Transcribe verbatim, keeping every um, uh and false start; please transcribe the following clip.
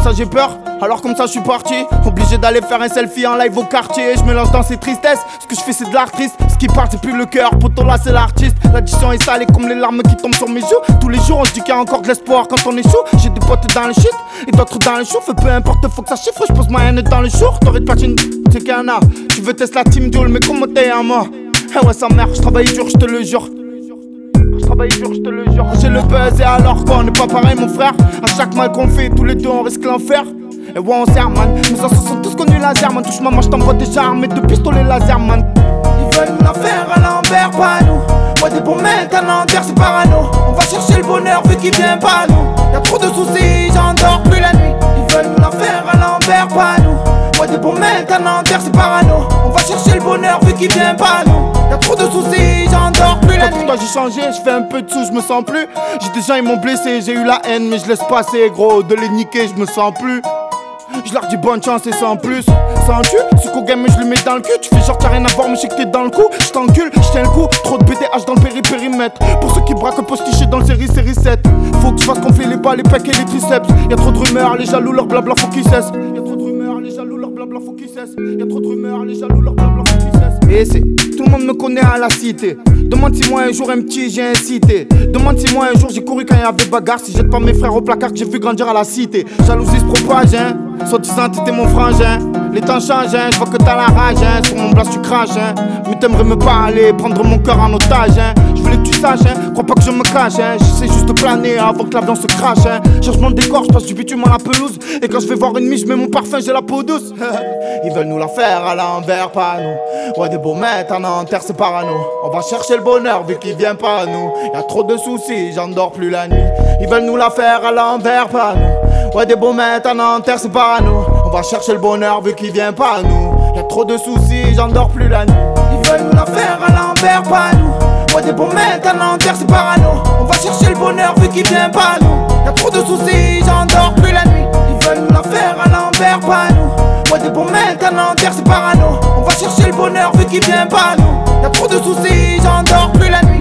ça j'ai peur, alors comme ça je suis parti. Obligé d'aller faire un selfie en live au quartier. Je me lance dans ces tristesses, ce que je fais c'est de l'art triste. Ce qui part c'est plus le cœur, poto là c'est l'artiste. L'addition est salée comme les larmes qui tombent sur mes joues. Tous les jours on se dit qu'il y a encore de l'espoir quand on échoue. J'ai des potes dans le shit et d'autres dans le chouf. Peu importe faut que ça chiffre, je pose ma haine dans le jour. T'aurais de platine, c'est qu'il y en a. Tu veux tester la team duel mais comment t'es à moi? Eh ouais sa mère, je travaille dur, je te le jure. Je travaille dur, je te le jure. J'ai le buzz et alors qu'on n'est pas pareil mon frère. À chaque mal qu'on fait, tous les deux on risque l'enfer. Et ouais on sert man, nos anciens sont tous connus laser man. Touche maman, je t'envoie déjà armé de pistolets laser man. Ils veulent nous la faire à l'envers, pas nous. Moi des bons mecs à l'envers, c'est parano. On va chercher le bonheur vu qu'il vient pas nous. Y'a trop de soucis, j'endors plus la nuit. Ils veulent nous la faire à l'envers, pas nous. Moi des bons mecs à l'envers, c'est parano. On va chercher le bonheur vu qu'il vient pas nous. Y'a trop de soucis, j'endors plus la nuit. Toi j'ai changé, je fais un peu de sous, je me sens plus. J'ai des gens ils m'ont blessé, j'ai eu la haine mais je laisse passer gros. De les niquer, je me sens plus. Je leur dis bonne chance et sans plus. Sans tu, ce qu'au game je le mets dans le cul. Tu fais genre t'as rien à voir mais je sais que t'es dans le coup. Je t'encule, je tiens le coup. Trop de B D H dans le péri-périmètre. Pour ceux qui braquent postiché dans le série série sept. Faut que je fasse gonfler les bas, les pecs et les triceps. Y'a trop de rumeurs, les jaloux leur blabla faut qu'ils cessent. Y'a trop de rumeurs, les jaloux leur blabla faut qu'ils cessent. Y'a trop de rumeurs, les jaloux leur blabla faut qu'ils cessent. Et c'est, tout le monde me connaît à la cité. Demande si moi un jour un petit j'ai incité. Demande si moi un jour j'ai couru quand il y avait bagarre. Si jette pas mes frères au placard que j'ai vu grandir à la cité. Jalousie se propage hein. Soi-disant t'étais mon frangin. Les temps changent hein. Je vois que t'as la rage hein. Sur mon blast tu craches hein. Mais t'aimerais me parler, prendre mon cœur en otage hein. Je voulais que tu saches hein. Crois pas que je me cache hein. Je sais juste planer avant que l'avion se crache hein. Changement de décor, je passe du bitume à la pelouse. Et quand je vais voir une mise, je mets mon parfum, j'ai la peau douce. Ils veulent nous la faire à l'envers, pas nous. Ouais des beaux maîtres en enterre, c'est parano. On va chercher le bonheur vu qu'il vient pas à nous. Y'a trop de soucis, j'endors plus la nuit. Ils veulent nous la faire à l'envers, pas nous. Ouais des beaux maîtres en enterre, c'est parano. On va chercher le bonheur vu qu'il vient pas à nous. Y'a trop de soucis, j'endors plus la nuit. Ils veulent nous la faire à l'envers, pas nous. Ouais des beaux maîtres en enterre, c'est parano. On va chercher le bonheur vu qu'il vient pas à nous. Y'a trop de soucis, j'endors plus la nuit. Ils veulent nous la faire à l'envers, pas nous. Ouais des beaux mecs en enterre, c'est parano. On va chercher le bonheur vu qu'il vient pas à nous. Y'a trop de soucis, j'endors plus la nuit.